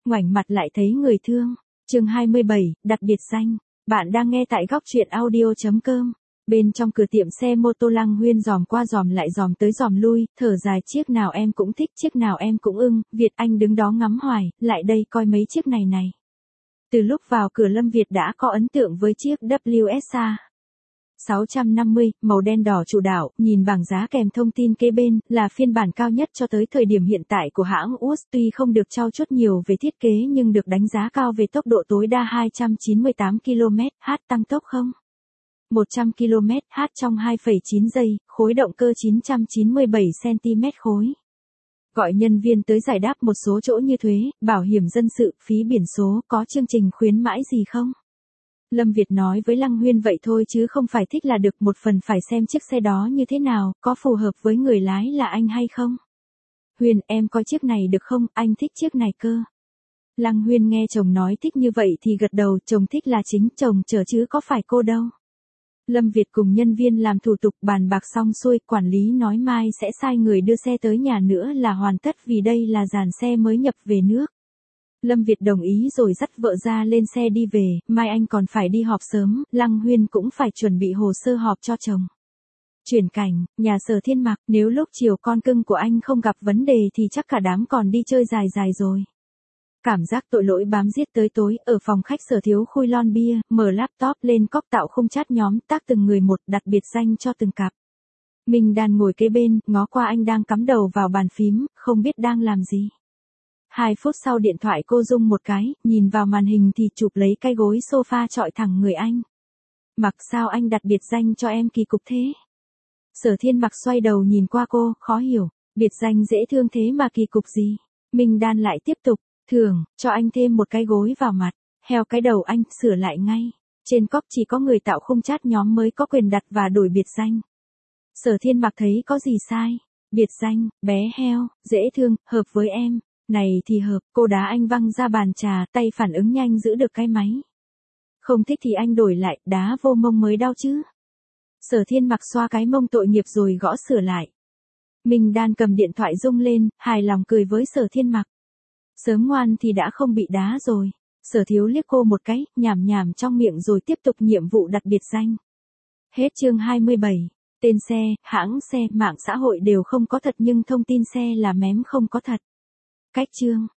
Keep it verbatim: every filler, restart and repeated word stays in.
ngoảnh mặt lại thấy người thương. Chương hai mươi bảy, đặc biệt danh. Bạn đang nghe tại góc truyện audio chấm com. Bên trong cửa tiệm xe mô tô Lăng Huyên dòm qua dòm lại dòm tới dòm lui, thở dài chiếc nào em cũng thích, chiếc nào em cũng ưng. Việt Anh đứng đó ngắm hoài, lại đây coi mấy chiếc này này. Từ lúc vào cửa Lâm Việt đã có ấn tượng với chiếc W S A sáu trăm năm mươi, màu đen đỏ chủ đạo, nhìn bảng giá kèm thông tin kế bên, là phiên bản cao nhất cho tới thời điểm hiện tại của hãng u ét, tuy không được trau chuốt nhiều về thiết kế nhưng được đánh giá cao về tốc độ tối đa hai trăm chín mươi tám ki lô mét h tăng tốc không một trăm ki lô mét h trong hai phẩy chín giây, khối động cơ chín trăm chín mươi bảy xăng ti mét khối. Gọi nhân viên tới giải đáp một số chỗ như thuế, bảo hiểm dân sự, phí biển số, có chương trình khuyến mãi gì không? Lâm Việt nói với Lăng Huyên vậy thôi chứ không phải thích là được, một phần phải xem chiếc xe đó như thế nào, có phù hợp với người lái là anh hay không. Huyên, em coi chiếc này được không, anh thích chiếc này cơ. Lăng Huyên nghe chồng nói thích như vậy thì gật đầu, chồng thích là chính, chồng chờ chứ có phải cô đâu. Lâm Việt cùng nhân viên làm thủ tục bàn bạc xong xuôi, quản lý nói mai sẽ sai người đưa xe tới nhà nữa là hoàn tất vì đây là dàn xe mới nhập về nước. Lâm Việt đồng ý rồi dắt vợ ra lên xe đi về, mai anh còn phải đi họp sớm, Lăng Huyên cũng phải chuẩn bị hồ sơ họp cho chồng. Chuyển cảnh, nhà Sở Thiên Mặc, nếu lúc chiều con cưng của anh không gặp vấn đề thì chắc cả đám còn đi chơi dài dài rồi. Cảm giác tội lỗi bám giết tới tối, ở phòng khách Sở Thiếu khui lon bia, mở laptop lên cóc tạo khung chat nhóm, tác từng người một, đặt biệt danh cho từng cặp. Minh Đan ngồi kế bên, ngó qua anh đang cắm đầu vào bàn phím, không biết đang làm gì. Hai phút sau điện thoại cô rung một cái, nhìn vào màn hình thì chụp lấy cái gối sofa trọi thẳng người anh. Mặc sao anh đặt biệt danh cho em kỳ cục thế? Sở Thiên Mặc xoay đầu nhìn qua cô, khó hiểu, biệt danh dễ thương thế mà kỳ cục gì? Minh Đan lại tiếp tục, thường, cho anh thêm một cái gối vào mặt, heo cái đầu anh, sửa lại ngay. Trên cóc chỉ có người tạo khung chat nhóm mới có quyền đặt và đổi biệt danh. Sở Thiên Mặc thấy có gì sai? Biệt danh, bé heo, dễ thương, hợp với em. Này thì hợp, cô đá anh văng ra bàn trà, tay phản ứng nhanh giữ được cái máy. Không thích thì anh đổi lại, đá vô mông mới đau chứ. Sở Thiên Mặc xoa cái mông tội nghiệp rồi gõ sửa lại. Minh Đan cầm điện thoại rung lên, hài lòng cười với Sở Thiên Mặc. Sớm ngoan thì đã không bị đá rồi. Sở Thiếu liếc cô một cái, nhảm nhảm trong miệng rồi tiếp tục nhiệm vụ đặt biệt danh. Hết chương hai mươi bảy. Tên xe, hãng xe, mạng xã hội đều không có thật nhưng thông tin xe là mém không có thật. Cách chương.